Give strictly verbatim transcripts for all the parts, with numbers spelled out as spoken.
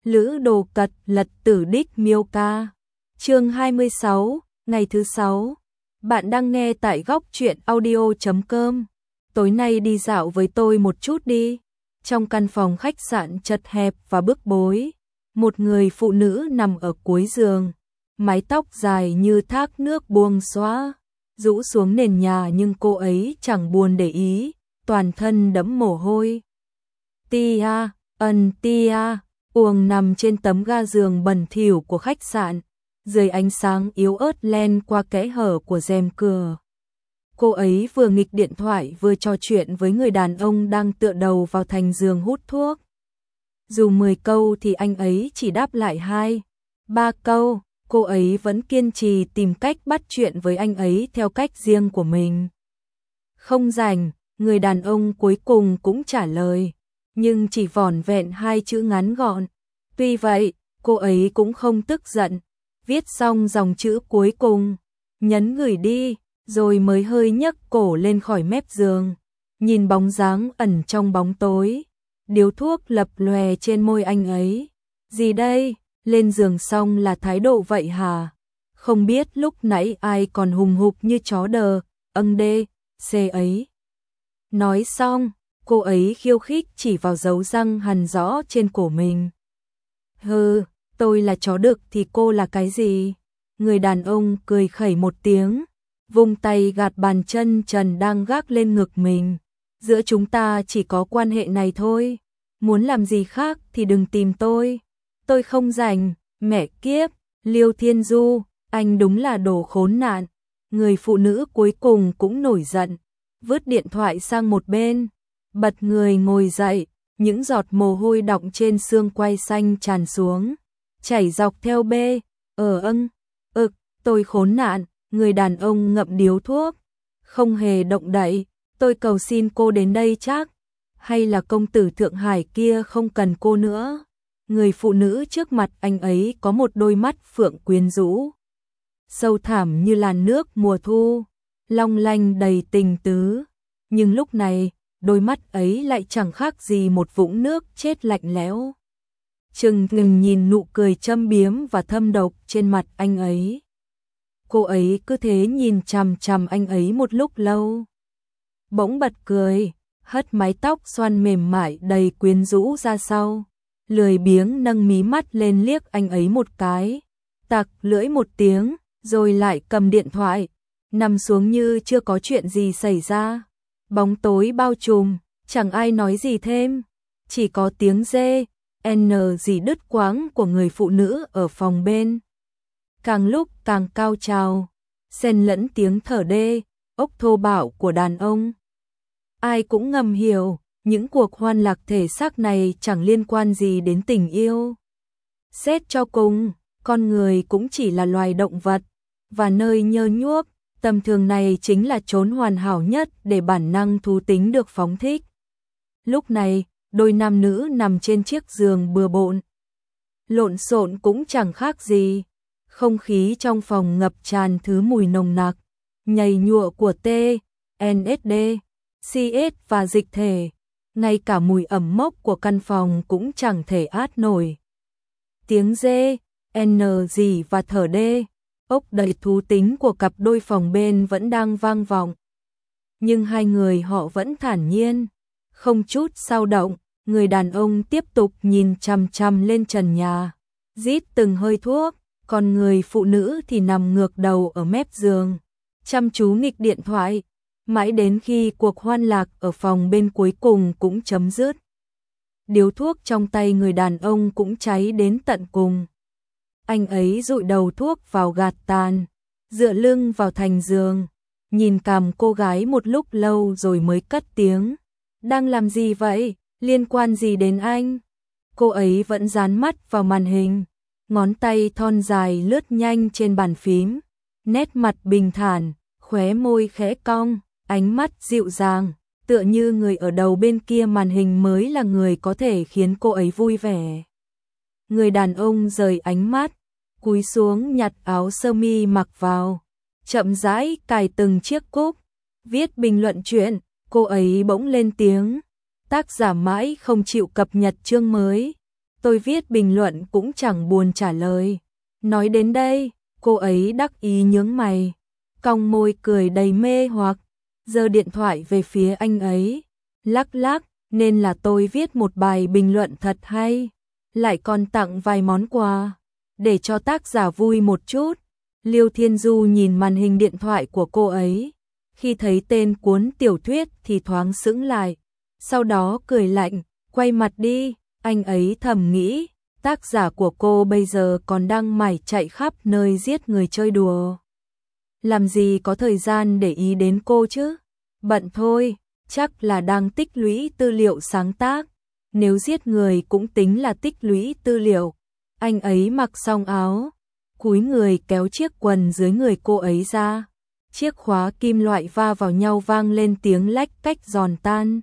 Lữ Đồ Cật Lật Tử Đích Miêu Ca. Chương hai mươi sáu, ngày thứ sáu. Bạn đang nghe tại góc truyện audio chấm com. Tối nay đi dạo với tôi một chút đi. Trong căn phòng khách sạn chật hẹp và bức bối, một người phụ nữ nằm ở cuối giường, mái tóc dài như thác nước buông xõa rũ xuống nền nhà, nhưng cô ấy chẳng buồn để ý, toàn thân đẫm mồ hôi. Tia, ân Tia, Uông nằm trên tấm ga giường bẩn thỉu của khách sạn, dưới ánh sáng yếu ớt len qua kẽ hở của rèm cửa. Cô ấy vừa nghịch điện thoại vừa trò chuyện với người đàn ông đang tựa đầu vào thành giường hút thuốc. Dù mười câu thì anh ấy chỉ đáp lại hai, ba câu, cô ấy vẫn kiên trì tìm cách bắt chuyện với anh ấy theo cách riêng của mình. Không rảnh, người đàn ông cuối cùng cũng trả lời, nhưng chỉ vỏn vẹn hai chữ ngắn gọn. Tuy vậy, cô ấy cũng không tức giận, viết xong dòng chữ cuối cùng, nhấn gửi đi, rồi mới hơi nhấc cổ lên khỏi mép giường, nhìn bóng dáng ẩn trong bóng tối, điếu thuốc lập lòe trên môi anh ấy. Gì đây, lên giường xong là thái độ vậy hả? Không biết lúc nãy ai còn hùng hục như chó đờ, âng đê, xê ấy. Nói xong, cô ấy khiêu khích chỉ vào dấu răng hằn rõ trên cổ mình. Hừ, tôi là chó đực thì cô là cái gì? Người đàn ông cười khẩy một tiếng, vung tay gạt bàn chân trần đang gác lên ngực mình. Giữa chúng ta chỉ có quan hệ này thôi, muốn làm gì khác thì đừng tìm tôi. Tôi không rảnh, mẹ kiếp, Liêu Thiên Du, anh đúng là đồ khốn nạn. Người phụ nữ cuối cùng cũng nổi giận, vứt điện thoại sang một bên, bật người ngồi dậy, những giọt mồ hôi đọng trên xương quai xanh tràn xuống, chảy dọc theo bê, ở âng, ực, tôi khốn nạn. Người đàn ông ngậm điếu thuốc, không hề động đậy. Tôi cầu xin cô đến đây chắc, hay là công tử Thượng Hải kia không cần cô nữa. Người phụ nữ trước mặt anh ấy có một đôi mắt phượng quyến rũ, sâu thẳm như làn nước mùa thu, long lanh đầy tình tứ. Nhưng lúc này, đôi mắt ấy lại chẳng khác gì một vũng nước chết lạnh lẽo. Trừng ngừng nhìn nụ cười châm biếm và thâm độc trên mặt anh ấy. Cô ấy cứ thế nhìn chằm chằm anh ấy một lúc lâu, bỗng bật cười, hất mái tóc xoăn mềm mại đầy quyến rũ ra sau, lười biếng nâng mí mắt lên liếc anh ấy một cái, tặc lưỡi một tiếng, rồi lại cầm điện thoại, nằm xuống như chưa có chuyện gì xảy ra. Bóng tối bao trùm, chẳng ai nói gì thêm, chỉ có tiếng dê, n gì đứt quãng của người phụ nữ ở phòng bên. Càng lúc càng cao trào, xen lẫn tiếng thở đê, ốc thô bạo của đàn ông. Ai cũng ngầm hiểu, những cuộc hoan lạc thể xác này chẳng liên quan gì đến tình yêu. Xét cho cùng, con người cũng chỉ là loài động vật, và nơi nhơ nhuốc, tầm thường này chính là chốn hoàn hảo nhất để bản năng thú tính được phóng thích. Lúc này, đôi nam nữ nằm trên chiếc giường bừa bộn, lộn xộn cũng chẳng khác gì. Không khí trong phòng ngập tràn thứ mùi nồng nặc, nhầy nhụa của T, en ét đê, xê ét và dịch thể. Ngay cả mùi ẩm mốc của căn phòng cũng chẳng thể át nổi. Tiếng dê, n gì và thở đê, ốc đầy thú tính của cặp đôi phòng bên vẫn đang vang vọng. Nhưng hai người họ vẫn thản nhiên, không chút xao động. Người đàn ông tiếp tục nhìn chằm chằm lên trần nhà, rít từng hơi thuốc. Còn người phụ nữ thì nằm ngược đầu ở mép giường, chăm chú nghịch điện thoại, mãi đến khi cuộc hoan lạc ở phòng bên cuối cùng cũng chấm dứt. Điếu thuốc trong tay người đàn ông cũng cháy đến tận cùng. Anh ấy dụi đầu thuốc vào gạt tàn, dựa lưng vào thành giường, nhìn cằm cô gái một lúc lâu rồi mới cất tiếng. Đang làm gì vậy? Liên quan gì đến anh? Cô ấy vẫn dán mắt vào màn hình, ngón tay thon dài lướt nhanh trên bàn phím, nét mặt bình thản, khóe môi khẽ cong, ánh mắt dịu dàng, tựa như người ở đầu bên kia màn hình mới là người có thể khiến cô ấy vui vẻ. Người đàn ông rời ánh mắt, cúi xuống nhặt áo sơ mi mặc vào, chậm rãi cài từng chiếc cúc, viết bình luận truyện. Cô ấy bỗng lên tiếng, tác giả mãi không chịu cập nhật chương mới. tôi viết bình luận cũng chẳng buồn trả lời. Nói đến đây, cô ấy đắc ý nhướng mày, cong môi cười đầy mê hoặc, giơ điện thoại về phía anh ấy, lắc lắc, nên là tôi viết một bài bình luận thật hay, lại còn tặng vài món quà, để cho tác giả vui một chút. Liêu Thiên Du nhìn màn hình điện thoại của cô ấy, khi thấy tên cuốn tiểu thuyết thì thoáng sững lại, sau đó cười lạnh, quay mặt đi, anh ấy thầm nghĩ, tác giả của cô bây giờ còn đang mải chạy khắp nơi giết người chơi đùa. Làm gì có thời gian để ý đến cô chứ? Bận thôi, chắc là đang tích lũy tư liệu sáng tác, nếu giết người cũng tính là tích lũy tư liệu. Anh ấy mặc xong áo, cúi người kéo chiếc quần dưới người cô ấy ra, chiếc khóa kim loại va vào nhau vang lên tiếng lách cách giòn tan.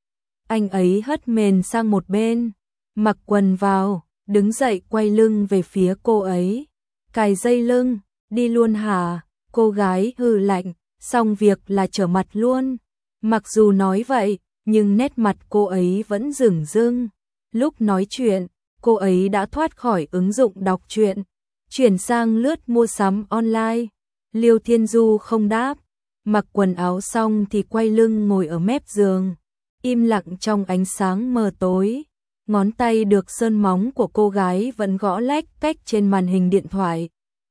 Anh ấy hất mền sang một bên, mặc quần vào, đứng dậy quay lưng về phía cô ấy, cài dây lưng, đi luôn hả? Cô gái hừ lạnh, xong việc là trở mặt luôn. Mặc dù nói vậy, nhưng nét mặt cô ấy vẫn rửng rưng. Lúc nói chuyện, cô ấy đã thoát khỏi ứng dụng đọc truyện, chuyển sang lướt mua sắm online. Liêu Thiên Du không đáp, mặc quần áo xong thì quay lưng ngồi ở mép giường, im lặng trong ánh sáng mờ tối. Ngón tay được sơn móng của cô gái vẫn gõ lách cách trên màn hình điện thoại.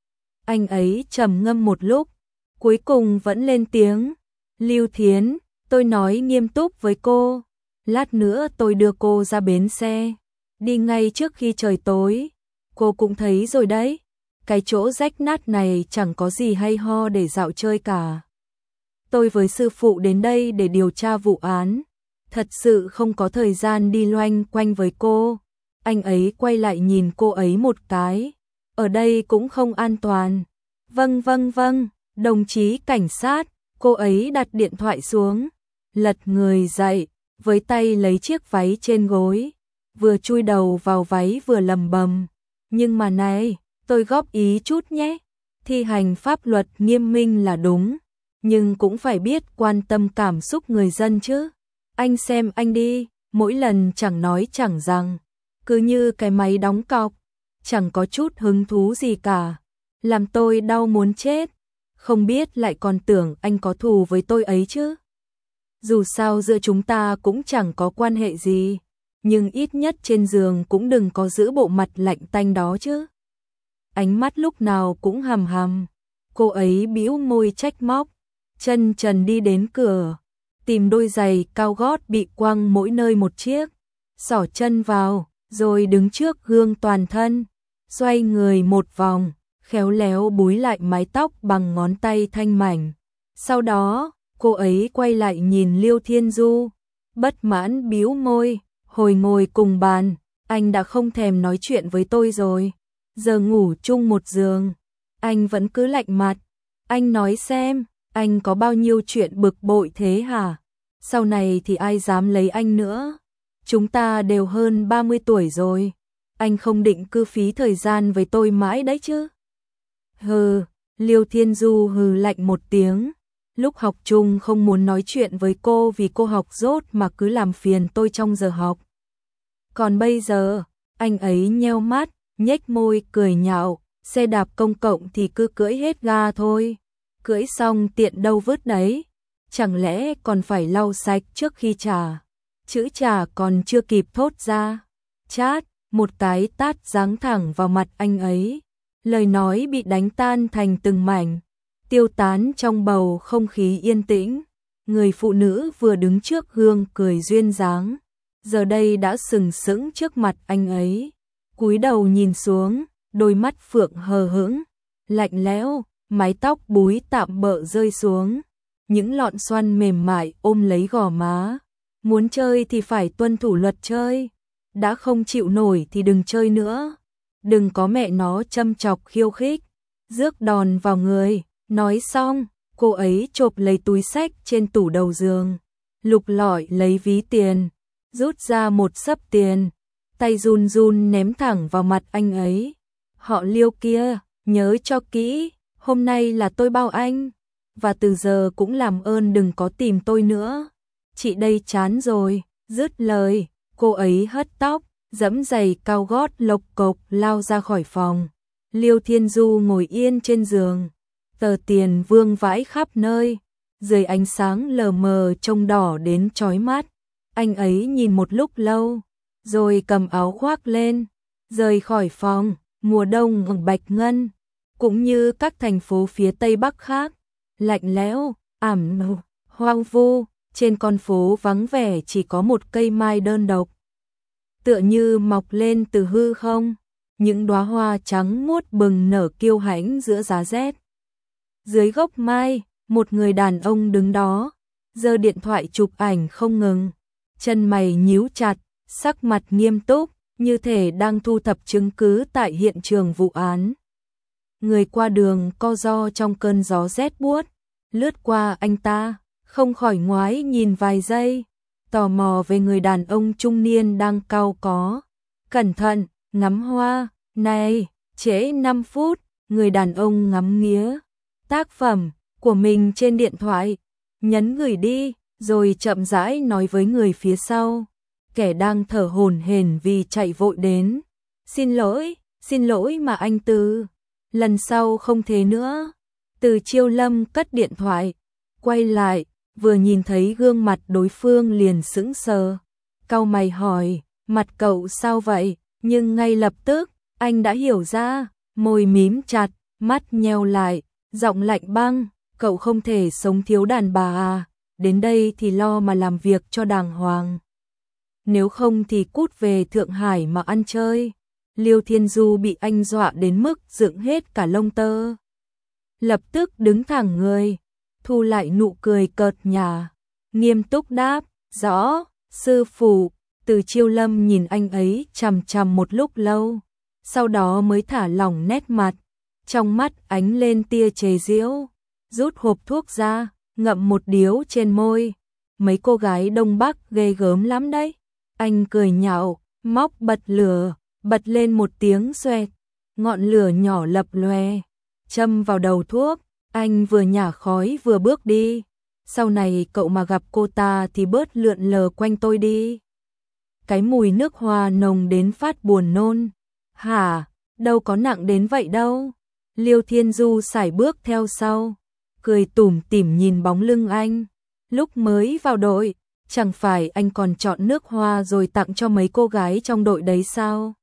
Anh ấy trầm ngâm một lúc, cuối cùng vẫn lên tiếng, Lưu Thiến, tôi nói nghiêm túc với cô, lát nữa tôi đưa cô ra bến xe, đi ngay trước khi trời tối. Cô cũng thấy rồi đấy, cái chỗ rách nát này chẳng có gì hay ho để dạo chơi cả. Tôi với sư phụ đến đây để điều tra vụ án, thật sự không có thời gian đi loanh quanh với cô. Anh ấy quay lại nhìn cô ấy một cái, ở đây cũng không an toàn. Vâng vâng vâng, đồng chí cảnh sát. Cô ấy đặt điện thoại xuống, lật người dậy, với tay lấy chiếc váy trên gối, vừa chui đầu vào váy vừa lầm bầm. Nhưng mà này, tôi góp ý chút nhé, thi hành pháp luật nghiêm minh là đúng, nhưng cũng phải biết quan tâm cảm xúc người dân chứ. Anh xem anh đi, mỗi lần chẳng nói chẳng rằng, cứ như cái máy đóng cọc, chẳng có chút hứng thú gì cả, làm tôi đau muốn chết. Không biết lại còn tưởng anh có thù với tôi ấy chứ. Dù sao giữa chúng ta cũng chẳng có quan hệ gì, nhưng ít nhất trên giường cũng đừng có giữ bộ mặt lạnh tanh đó chứ. Ánh mắt lúc nào cũng hằm hằm. Cô ấy bĩu môi trách móc, chân trần đi đến cửa, tìm đôi giày cao gót bị quăng mỗi nơi một chiếc, xỏ chân vào, rồi đứng trước gương toàn thân, xoay người một vòng, khéo léo búi lại mái tóc bằng ngón tay thanh mảnh. Sau đó, cô ấy quay lại nhìn Liêu Thiên Du, bất mãn bĩu môi, hồi ngồi cùng bàn, anh đã không thèm nói chuyện với tôi rồi, giờ ngủ chung một giường, anh vẫn cứ lạnh mặt. Anh nói xem, anh có bao nhiêu chuyện bực bội thế hả? Sau này thì ai dám lấy anh nữa? Chúng ta đều hơn ba mươi tuổi rồi, anh không định cứ phí thời gian với tôi mãi đấy chứ? Hừ, Liêu Thiên Du hừ lạnh một tiếng, lúc học chung không muốn nói chuyện với cô vì cô học dốt mà cứ làm phiền tôi trong giờ học. Còn bây giờ, anh ấy nheo mắt, nhếch môi cười nhạo, xe đạp công cộng thì cứ cưỡi hết ga thôi, cưỡi xong tiện đâu vứt đấy, chẳng lẽ còn phải lau sạch trước khi trả. Chữ trả còn chưa kịp thốt ra, chát, một cái tát giáng thẳng vào mặt anh ấy. Lời nói bị đánh tan thành từng mảnh, tiêu tán trong bầu không khí yên tĩnh. Người phụ nữ vừa đứng trước gương cười duyên dáng, giờ đây đã sừng sững trước mặt anh ấy, cúi đầu nhìn xuống, đôi mắt phượng hờ hững, lạnh lẽo, mái tóc búi tạm bợ rơi xuống, những lọn xoăn mềm mại ôm lấy gò má. Muốn chơi thì phải tuân thủ luật chơi, đã không chịu nổi thì đừng chơi nữa. Đừng có mẹ nó châm chọc khiêu khích, rước đòn vào người. Nói xong, cô ấy chộp lấy túi xách trên tủ đầu giường, lục lọi lấy ví tiền, rút ra một xấp tiền, tay run run ném thẳng vào mặt anh ấy. Họ Liêu kia, nhớ cho kỹ, hôm nay là tôi bao anh, và từ giờ cũng làm ơn đừng có tìm tôi nữa. Chị đây chán rồi. Dứt lời, cô ấy hất tóc, dẫm giày cao gót lộc cộc lao ra khỏi phòng. Liêu Thiên Du ngồi yên trên giường, tờ tiền vương vãi khắp nơi, dưới ánh sáng lờ mờ trông đỏ đến chói mắt. Anh ấy nhìn một lúc lâu, rồi cầm áo khoác lên, rời khỏi phòng. Mùa đông ở Bạch Ngân, cũng như các thành phố phía Tây Bắc khác, lạnh lẽo, ảm nụ, hoang vu, trên con phố vắng vẻ chỉ có một cây mai đơn độc. Tựa như mọc lên từ hư không, những đóa hoa trắng muốt bừng nở kiêu hãnh giữa giá rét. Dưới gốc mai, một người đàn ông đứng đó, giơ điện thoại chụp ảnh không ngừng, chân mày nhíu chặt, sắc mặt nghiêm túc, như thể đang thu thập chứng cứ tại hiện trường vụ án. Người qua đường co ro trong cơn gió rét buốt, lướt qua anh ta, không khỏi ngoái nhìn vài giây, tò mò về người đàn ông trung niên đang cau có. Cẩn thận, ngắm hoa, này, trễ năm phút, người đàn ông ngắm nghía tác phẩm của mình trên điện thoại, nhấn gửi đi, rồi chậm rãi nói với người phía sau, kẻ đang thở hổn hển vì chạy vội đến. Xin lỗi, xin lỗi mà anh Từ, lần sau không thế nữa. Từ Chiêu Lâm cất điện thoại, quay lại, vừa nhìn thấy gương mặt đối phương liền sững sờ, cau mày hỏi, mặt cậu sao vậy? Nhưng ngay lập tức, anh đã hiểu ra, môi mím chặt, mắt nheo lại, giọng lạnh băng, cậu không thể sống thiếu đàn bà à, đến đây thì lo mà làm việc cho đàng hoàng. Nếu không thì cút về Thượng Hải mà ăn chơi. Liêu Thiên Du bị anh dọa đến mức dựng hết cả lông tơ. Lập tức đứng thẳng người, thu lại nụ cười cợt nhả, nghiêm túc đáp, rõ, sư phụ. Từ Chiêu Lâm nhìn anh ấy chằm chằm một lúc lâu, sau đó mới thả lỏng nét mặt, trong mắt ánh lên tia chế giễu, rút hộp thuốc ra, ngậm một điếu trên môi. Mấy cô gái Đông Bắc ghê gớm lắm đấy. Anh cười nhạo, móc bật lửa, bật lên một tiếng xoẹt, ngọn lửa nhỏ lập lòe, châm vào đầu thuốc. Anh vừa nhả khói vừa bước đi. Sau này cậu mà gặp cô ta thì bớt lượn lờ quanh tôi đi. Cái mùi nước hoa nồng đến phát buồn nôn. Hả, đâu có nặng đến vậy đâu. Liêu Thiên Du sải bước theo sau, cười tủm tỉm nhìn bóng lưng anh. Lúc mới vào đội, chẳng phải anh còn chọn nước hoa rồi tặng cho mấy cô gái trong đội đấy sao?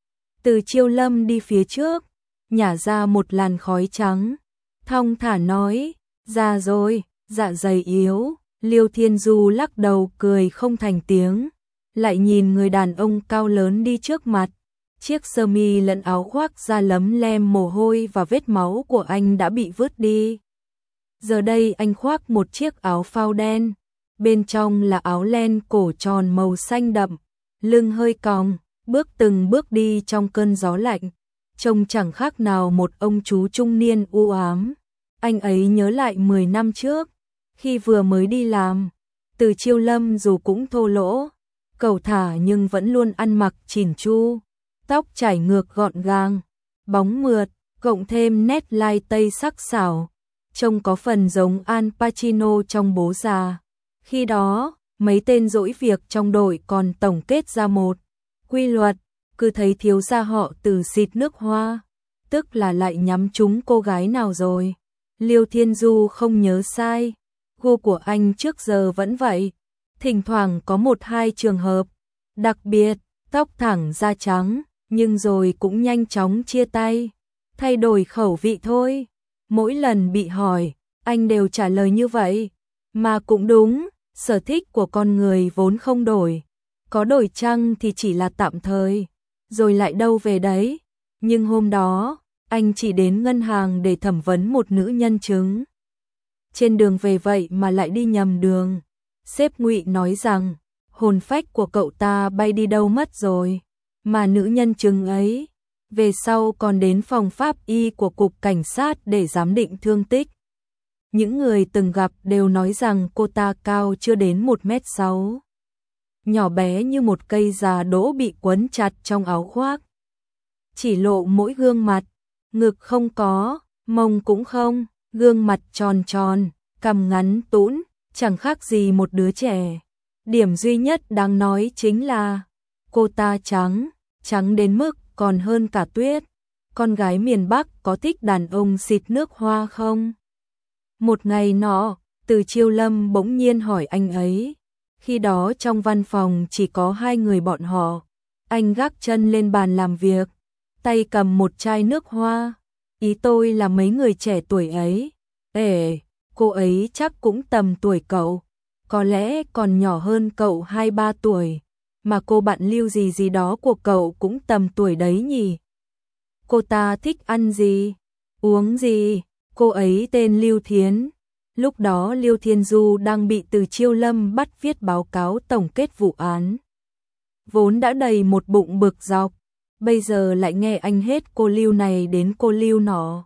Từ Chiêu Lâm đi phía trước, nhả ra một làn khói trắng, thong thả nói, già rồi, dạ dày yếu. Liêu Thiên Du lắc đầu cười không thành tiếng, lại nhìn người đàn ông cao lớn đi trước mặt. Chiếc sơ mi lẫn áo khoác da lấm lem mồ hôi và vết máu của anh đã bị vứt đi. Giờ đây anh khoác một chiếc áo phao đen, bên trong là áo len cổ tròn màu xanh đậm, lưng hơi cong, bước từng bước đi trong cơn gió lạnh, trông chẳng khác nào một ông chú trung niên u ám. Anh ấy nhớ lại mười năm trước, khi vừa mới đi làm, Từ Chiêu Lâm dù cũng thô lỗ, cẩu thả nhưng vẫn luôn ăn mặc chỉn chu, tóc chải ngược gọn gàng, bóng mượt, cộng thêm nét lai tây sắc sảo, trông có phần giống Al Pacino trong Bố Già. Khi đó, mấy tên dỗi việc trong đội còn tổng kết ra một quy luật, cứ thấy thiếu gia họ Từ xịt nước hoa, tức là lại nhắm trúng cô gái nào rồi. Liêu Thiên Du không nhớ sai, gu của anh trước giờ vẫn vậy, thỉnh thoảng có một hai trường hợp đặc biệt, tóc thẳng da trắng, nhưng rồi cũng nhanh chóng chia tay, thay đổi khẩu vị thôi. Mỗi lần bị hỏi, anh đều trả lời như vậy, mà cũng đúng, sở thích của con người vốn không đổi, có đổi chăng thì chỉ là tạm thời, rồi lại đâu về đấy. Nhưng hôm đó, anh chỉ đến ngân hàng để thẩm vấn một nữ nhân chứng. Trên đường về vậy mà lại đi nhầm đường. Sếp Ngụy nói rằng, hồn phách của cậu ta bay đi đâu mất rồi, mà nữ nhân chứng ấy, về sau còn đến phòng pháp y của cục cảnh sát để giám định thương tích. Những người từng gặp đều nói rằng cô ta cao chưa đến một mét sáu, nhỏ bé như một cây già đỗ bị quấn chặt trong áo khoác, chỉ lộ mỗi gương mặt, ngực không có, mông cũng không, gương mặt tròn tròn, cằm ngắn tũn, chẳng khác gì một đứa trẻ. Điểm duy nhất đáng nói chính là Cô ta trắng, trắng đến mức còn hơn cả tuyết. Con gái miền Bắc có thích đàn ông xịt nước hoa không? Một ngày nọ, Từ Chiêu Lâm bỗng nhiên hỏi anh ấy. Khi đó trong văn phòng chỉ có hai người bọn họ. Anh gác chân lên bàn làm việc, tay cầm một chai nước hoa. Ý tôi là mấy người trẻ tuổi ấy. Ê, cô ấy chắc cũng tầm tuổi cậu. Có lẽ còn nhỏ hơn cậu hai ba tuổi. Mà cô bạn Lưu gì gì đó của cậu cũng tầm tuổi đấy nhỉ? Cô ta thích ăn gì? Uống gì? Cô ấy tên Lưu Thiến. Lúc đó Lưu Thiên Du đang bị Từ Chiêu Lâm bắt viết báo cáo tổng kết vụ án. Vốn đã đầy một bụng bực dọc, bây giờ lại nghe anh hết cô Lưu này đến cô Lưu nọ.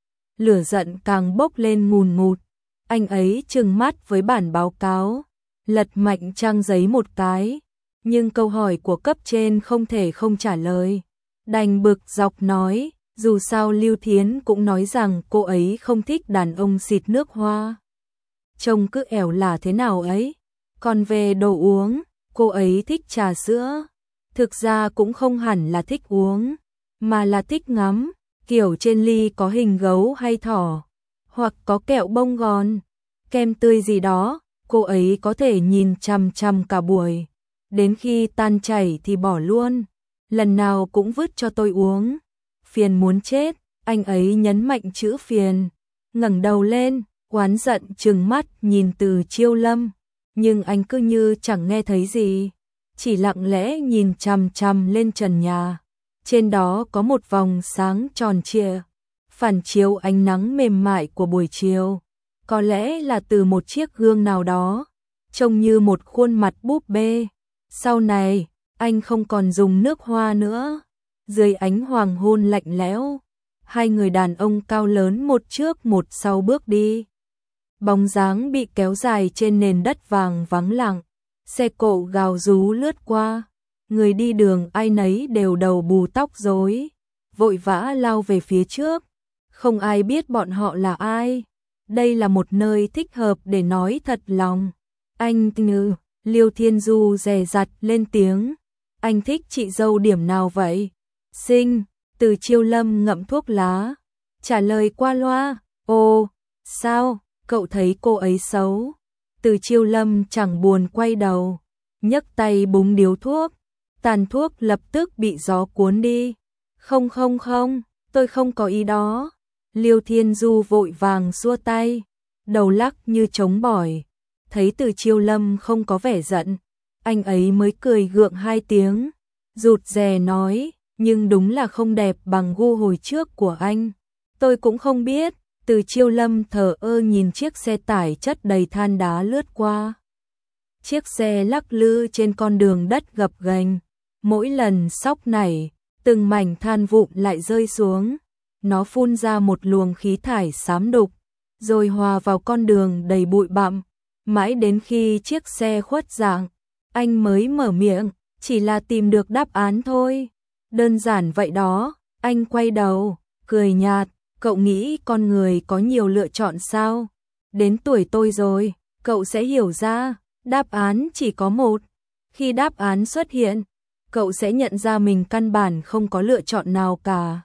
Lửa giận càng bốc lên ngùn ngụt. Anh ấy trừng mắt với bản báo cáo, lật mạnh trang giấy một cái. Nhưng câu hỏi của cấp trên không thể không trả lời. Đành bực dọc nói, dù sao Lưu Thiến cũng nói rằng cô ấy không thích đàn ông xịt nước hoa. Trông cứ ẻo lả thế nào ấy. Còn về đồ uống, cô ấy thích trà sữa. Thực ra cũng không hẳn là thích uống, mà là thích ngắm, kiểu trên ly có hình gấu hay thỏ, hoặc có kẹo bông gòn, kem tươi gì đó, cô ấy có thể nhìn chằm chằm cả buổi. Đến khi tan chảy thì bỏ luôn, lần nào cũng vứt cho tôi uống. Phiền muốn chết, anh ấy nhấn mạnh chữ phiền, ngẩng đầu lên, oán giận trừng mắt nhìn Từ Chiêu Lâm, nhưng anh cứ như chẳng nghe thấy gì, chỉ lặng lẽ nhìn chằm chằm lên trần nhà. Trên đó có một vòng sáng tròn trịa, phản chiếu ánh nắng mềm mại của buổi chiều, có lẽ là từ một chiếc gương nào đó, trông như một khuôn mặt búp bê. Sau này, anh không còn dùng nước hoa nữa. Dưới ánh hoàng hôn lạnh lẽo, hai người đàn ông cao lớn một trước một sau bước đi. Bóng dáng bị kéo dài trên nền đất vàng vắng lặng, xe cộ gào rú lướt qua, người đi đường ai nấy đều đầu bù tóc rối, vội vã lao về phía trước, không ai biết bọn họ là ai. Đây là một nơi thích hợp để nói thật lòng. Anh Ngư, Liêu Thiên Du dè dặt lên tiếng, anh thích chị dâu điểm nào vậy? Xinh. Từ Chiêu Lâm ngậm thuốc lá, trả lời qua loa, ồ, sao, cậu thấy cô ấy xấu? Từ Chiêu Lâm chẳng buồn quay đầu, nhấc tay búng điếu thuốc, tàn thuốc lập tức bị gió cuốn đi. Không không không, tôi không có ý đó. Liêu Thiên Du vội vàng xua tay, đầu lắc như trống bỏi. Thấy Từ Chiêu Lâm không có vẻ giận, anh ấy mới cười gượng hai tiếng, rụt rè nói, nhưng đúng là không đẹp bằng gu hồi trước của anh. Tôi cũng không biết. Từ Chiêu Lâm thờ ơ nhìn chiếc xe tải chất đầy than đá lướt qua. Chiếc xe lắc lư trên con đường đất gập ghềnh, mỗi lần xóc nảy, từng mảnh than vụn lại rơi xuống. Nó phun ra một luồng khí thải xám đục, rồi hòa vào con đường đầy bụi bặm. Mãi đến khi chiếc xe khuất dạng, anh mới mở miệng, chỉ là tìm được đáp án thôi. Đơn giản vậy đó. Anh quay đầu, cười nhạt, cậu nghĩ con người có nhiều lựa chọn sao? Đến tuổi tôi rồi, cậu sẽ hiểu ra, đáp án chỉ có một. Khi đáp án xuất hiện, cậu sẽ nhận ra mình căn bản không có lựa chọn nào cả.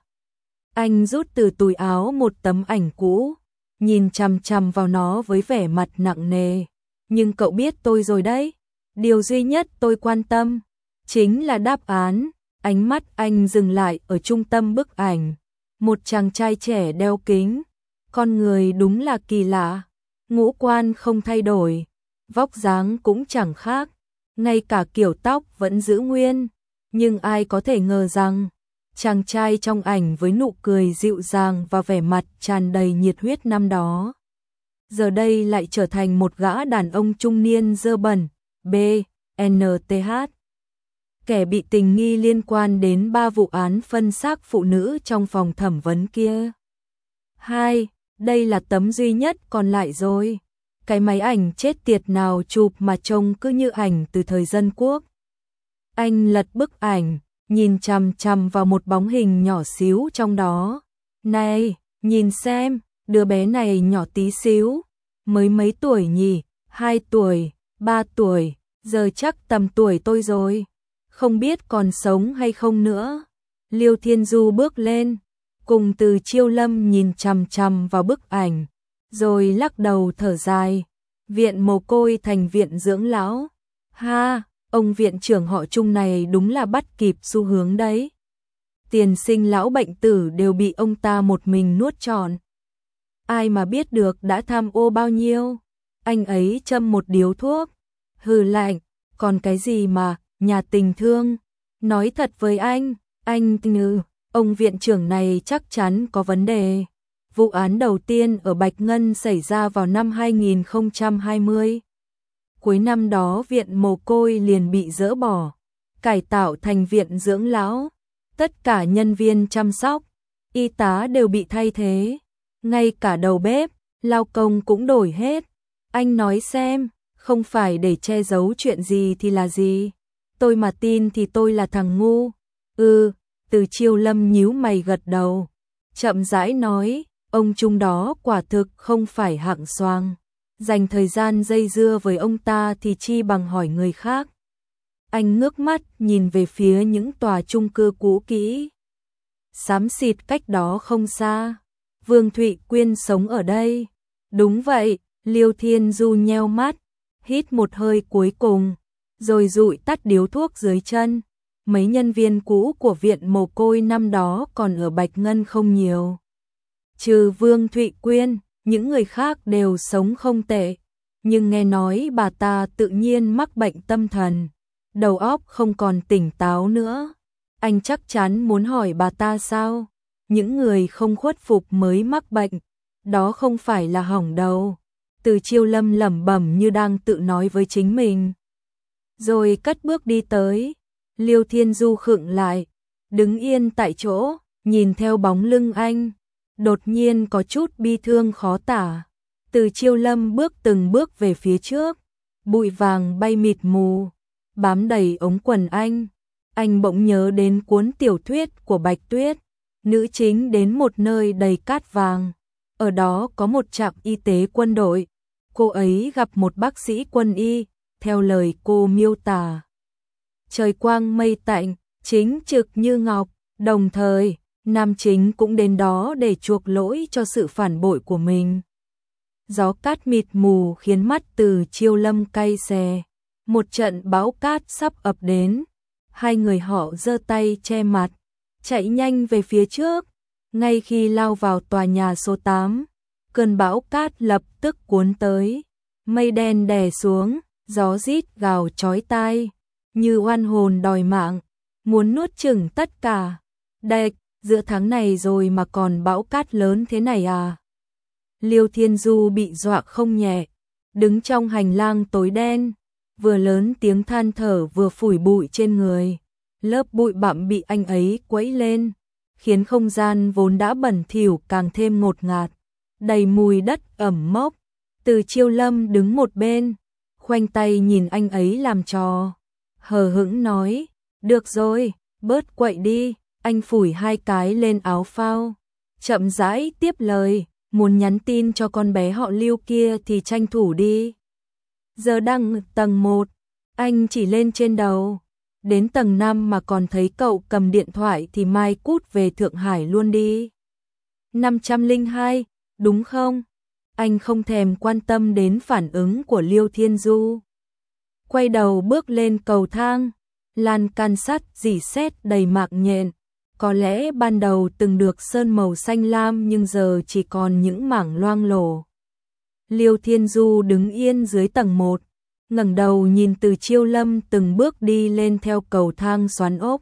Anh rút từ túi áo một tấm ảnh cũ, nhìn chằm chằm vào nó với vẻ mặt nặng nề. Nhưng cậu biết tôi rồi đấy, điều duy nhất tôi quan tâm chính là đáp án. Ánh mắt anh dừng lại ở trung tâm bức ảnh, một chàng trai trẻ đeo kính. Con người đúng là kỳ lạ, ngũ quan không thay đổi, vóc dáng cũng chẳng khác, ngay cả kiểu tóc vẫn giữ nguyên. Nhưng ai có thể ngờ rằng, chàng trai trong ảnh với nụ cười dịu dàng và vẻ mặt tràn đầy nhiệt huyết năm đó, giờ đây lại trở thành một gã đàn ông trung niên dơ bẩn, B N T H. Kẻ bị tình nghi liên quan đến ba vụ án phân xác phụ nữ trong phòng thẩm vấn kia. Hai, đây là tấm duy nhất còn lại rồi. Cái máy ảnh chết tiệt nào chụp mà trông cứ như ảnh từ thời Dân Quốc. Anh lật bức ảnh, nhìn chằm chằm vào một bóng hình nhỏ xíu trong đó. Này, nhìn xem, đứa bé này nhỏ tí xíu, mới mấy tuổi nhỉ? Hai tuổi, ba tuổi, giờ chắc tầm tuổi tôi rồi. không biết còn sống hay không nữa. Liêu Thiên Du bước lên, cùng Từ Chiêu Lâm nhìn chằm chằm vào bức ảnh, rồi lắc đầu thở dài. Viện mồ côi thành viện dưỡng lão. Ha, ông viện trưởng họ Trung này đúng là bắt kịp xu hướng đấy. Tiền sinh lão bệnh tử đều bị ông ta một mình nuốt trọn. Ai mà biết được đã tham ô bao nhiêu. Anh ấy châm một điếu thuốc, hừ lạnh, còn cái gì mà nhà tình thương. Nói thật với anh, anh ngư, ông viện trưởng này chắc chắn có vấn đề. Vụ án đầu tiên ở Bạch Ngân xảy ra vào năm hai nghìn không trăm hai mươi. Cuối năm đó viện mồ côi liền bị dỡ bỏ, cải tạo thành viện dưỡng lão. Tất cả nhân viên chăm sóc, y tá đều bị thay thế. Ngay cả đầu bếp, lao công cũng đổi hết. Anh nói xem, không phải để che giấu chuyện gì thì là gì? Tôi mà tin thì tôi là thằng ngu. Ừ, Từ Chiêu Lâm nhíu mày gật đầu, chậm rãi nói, ông Trung đó quả thực không phải hạng xoang. Dành thời gian dây dưa với ông ta thì chi bằng hỏi người khác. Anh ngước mắt nhìn về phía những tòa chung cư cũ kỹ, xám xịt cách đó không xa. Vương Thụy Quyên sống ở đây. Đúng vậy, Liêu Thiên Du nheo mắt, hít một hơi cuối cùng, rồi dụi tắt điếu thuốc dưới chân. Mấy nhân viên cũ của viện mồ côi năm đó còn ở Bạch Ngân không nhiều. Trừ Vương Thụy Quyên, những người khác đều sống không tệ. Nhưng nghe nói bà ta tự nhiên mắc bệnh tâm thần, đầu óc không còn tỉnh táo nữa. Anh chắc chắn muốn hỏi bà ta sao? Những người không khuất phục mới mắc bệnh, đó không phải là hỏng đầu. Từ Chiêu Lâm lẩm bẩm như đang tự nói với chính mình, rồi cất bước đi tới. Liêu Thiên Du khựng lại, đứng yên tại chỗ, nhìn theo bóng lưng anh, đột nhiên có chút bi thương khó tả. Từ Chiêu Lâm bước từng bước về phía trước, bụi vàng bay mịt mù, bám đầy ống quần anh. Anh bỗng nhớ đến cuốn tiểu thuyết của Bạch Tuyết, nữ chính đến một nơi đầy cát vàng. Ở đó có một trạm y tế quân đội. Cô ấy gặp một bác sĩ quân y, theo lời cô miêu tả. Trời quang mây tạnh, chính trực như ngọc, đồng thời, nam chính cũng đến đó để chuộc lỗi cho sự phản bội của mình. Gió cát mịt mù khiến mắt Từ Chiêu Lâm cay xè. Một trận bão cát sắp ập đến. Hai người họ giơ tay che mặt, chạy nhanh về phía trước. Ngay khi lao vào tòa nhà số tám, cơn bão cát lập tức cuốn tới. Mây đen đè xuống, gió rít gào chói tai, như oan hồn đòi mạng, muốn nuốt chửng tất cả. Đệch, giữa tháng này rồi mà còn bão cát lớn thế này à? Liêu Thiên Du bị dọa không nhẹ, đứng trong hành lang tối đen, vừa lớn tiếng than thở vừa phủi bụi trên người. Lớp bụi bặm bị anh ấy quẫy lên, khiến không gian vốn đã bẩn thỉu càng thêm ngột ngạt, đầy mùi đất ẩm mốc. Từ Chiêu Lâm đứng một bên, khoanh tay nhìn anh ấy làm trò, hờ hững nói, được rồi, bớt quậy đi. Anh phủi hai cái lên áo phao, chậm rãi tiếp lời, muốn nhắn tin cho con bé họ Liêu kia thì tranh thủ đi. Giờ đang tầng một, anh chỉ lên trên đầu. Đến tầng năm mà còn thấy cậu cầm điện thoại thì mai cút về Thượng Hải luôn đi. năm trăm lẻ hai, đúng không? Anh không thèm quan tâm đến phản ứng của Liêu Thiên Du. Quay đầu bước lên cầu thang, lan can sắt rỉ sét đầy mạng nhện. Có lẽ ban đầu từng được sơn màu xanh lam nhưng giờ chỉ còn những mảng loang lổ. Liêu Thiên Du đứng yên dưới tầng một, ngẩng đầu nhìn Từ Chiêu Lâm từng bước đi lên theo cầu thang xoắn ốc.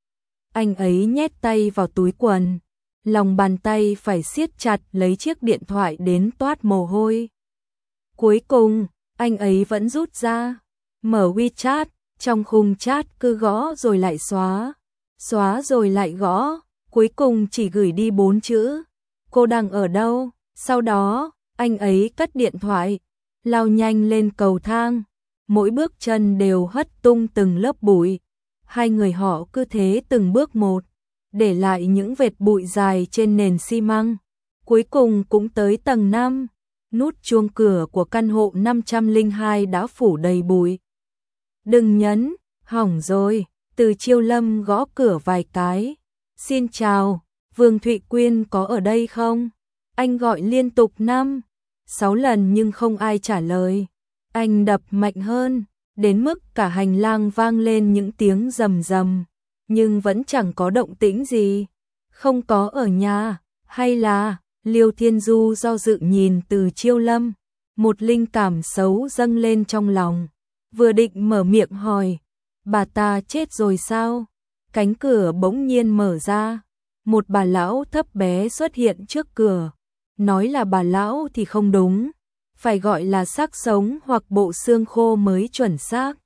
Anh ấy nhét tay vào túi quần, lòng bàn tay phải siết chặt lấy chiếc điện thoại đến toát mồ hôi. Cuối cùng, anh ấy vẫn rút ra, mở WeChat, trong khung chat cứ gõ rồi lại xóa, xóa rồi lại gõ, cuối cùng chỉ gửi đi bốn chữ, cô đang ở đâu? Sau đó, anh ấy cất điện thoại, lao nhanh lên cầu thang, mỗi bước chân đều hất tung từng lớp bụi. Hai người họ cứ thế từng bước một, để lại những vệt bụi dài trên nền xi măng. Cuối cùng cũng tới tầng năm, nút chuông cửa của căn hộ năm trăm lẻ hai đã phủ đầy bụi. Đừng nhấn, hỏng rồi, Từ Chiêu Lâm gõ cửa vài cái. Xin chào, Vương Thụy Quyên có ở đây không? Anh gọi liên tục năm, sáu lần nhưng không ai trả lời. Anh đập mạnh hơn, đến mức cả hành lang vang lên những tiếng rầm rầm, nhưng vẫn chẳng có động tĩnh gì. Không có ở nhà, hay là... Liêu Thiên Du do dự nhìn Từ Chiêu Lâm, một linh cảm xấu dâng lên trong lòng. Vừa định mở miệng hỏi, bà ta chết rồi sao? Cánh cửa bỗng nhiên mở ra, một bà lão thấp bé xuất hiện trước cửa. Nói là bà lão thì không đúng, phải gọi là xác sống hoặc bộ xương khô mới chuẩn xác.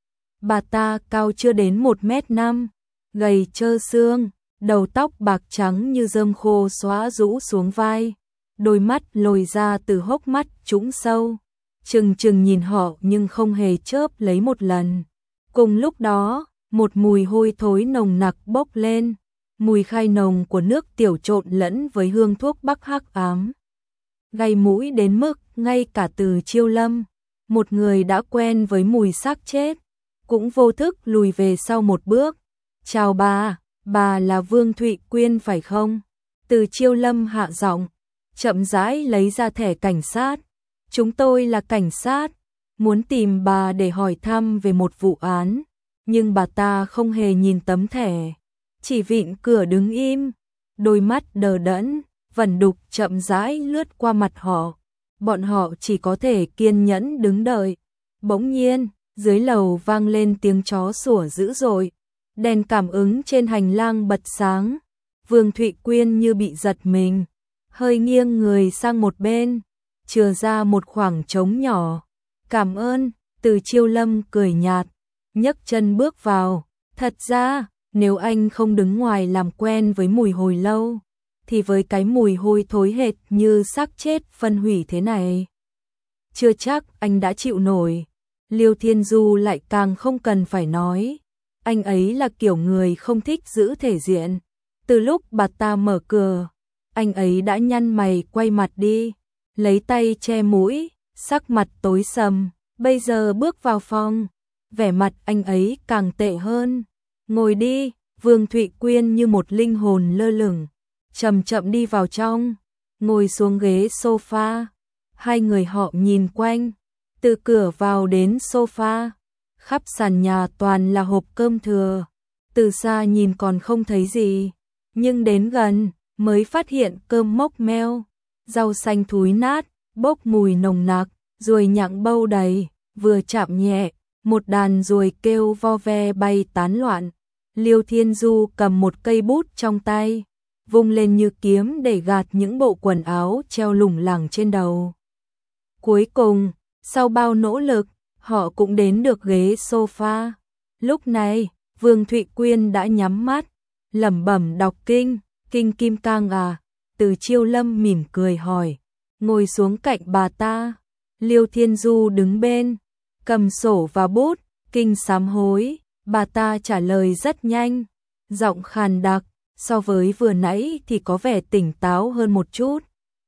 Bà ta cao chưa đến một mét năm, gầy trơ xương, đầu tóc bạc trắng như rơm khô xóa rũ xuống vai, đôi mắt lồi ra từ hốc mắt trũng sâu, trừng trừng nhìn họ nhưng không hề chớp lấy một lần. Cùng lúc đó, một mùi hôi thối nồng nặc bốc lên, mùi khai nồng của nước tiểu trộn lẫn với hương thuốc bắc hắc ám. Gây mũi đến mức ngay cả Từ Chiêu Lâm, một người đã quen với mùi xác chết, cũng vô thức lùi về sau một bước. Chào bà, bà là Vương Thụy Quyên phải không? Từ Chiêu Lâm hạ giọng, chậm rãi lấy ra thẻ cảnh sát. Chúng tôi là cảnh sát, muốn tìm bà để hỏi thăm về một vụ án. Nhưng bà ta không hề nhìn tấm thẻ, chỉ vịn cửa đứng im, đôi mắt đờ đẫn, vẩn đục chậm rãi lướt qua mặt họ. Bọn họ chỉ có thể kiên nhẫn đứng đợi. Bỗng nhiên, dưới lầu vang lên tiếng chó sủa dữ dội, đèn cảm ứng trên hành lang bật sáng. Vương Thụy Quyên như bị giật mình, hơi nghiêng người sang một bên, chừa ra một khoảng trống nhỏ. Cảm ơn, Từ Chiêu Lâm cười nhạt, nhấc chân bước vào. Thật ra, nếu anh không đứng ngoài làm quen với mùi hồi lâu, thì với cái mùi hôi thối hệt như xác chết phân hủy thế này, chưa chắc anh đã chịu nổi. Liêu Thiên Du lại càng không cần phải nói, anh ấy là kiểu người không thích giữ thể diện. Từ lúc bà ta mở cửa, anh ấy đã nhăn mày quay mặt đi, lấy tay che mũi, sắc mặt tối sầm. Bây giờ bước vào phòng, vẻ mặt anh ấy càng tệ hơn. Ngồi đi, Vương Thụy Quyên như một linh hồn lơ lửng, chậm chậm đi vào trong, ngồi xuống ghế sofa. Hai người họ nhìn quanh, từ cửa vào đến sofa, khắp sàn nhà toàn là hộp cơm thừa. Từ xa nhìn còn không thấy gì, nhưng đến gần mới phát hiện cơm mốc meo, rau xanh thúi nát, bốc mùi nồng nặc, ruồi nhặng bâu đầy. Vừa chạm nhẹ, một đàn ruồi kêu vo ve bay tán loạn. Liêu Thiên Du cầm một cây bút trong tay, vung lên như kiếm để gạt những bộ quần áo treo lủng lẳng trên đầu. Cuối cùng, sau bao nỗ lực, họ cũng đến được ghế sofa. Lúc này, Vương Thụy Quyên đã nhắm mắt, lẩm bẩm đọc kinh, kinh Kim Cang à? Từ Chiêu Lâm mỉm cười hỏi, ngồi xuống cạnh bà ta. Liêu Thiên Du đứng bên, cầm sổ và bút, kinh sám hối. Bà ta trả lời rất nhanh, giọng khàn đặc, so với vừa nãy thì có vẻ tỉnh táo hơn một chút.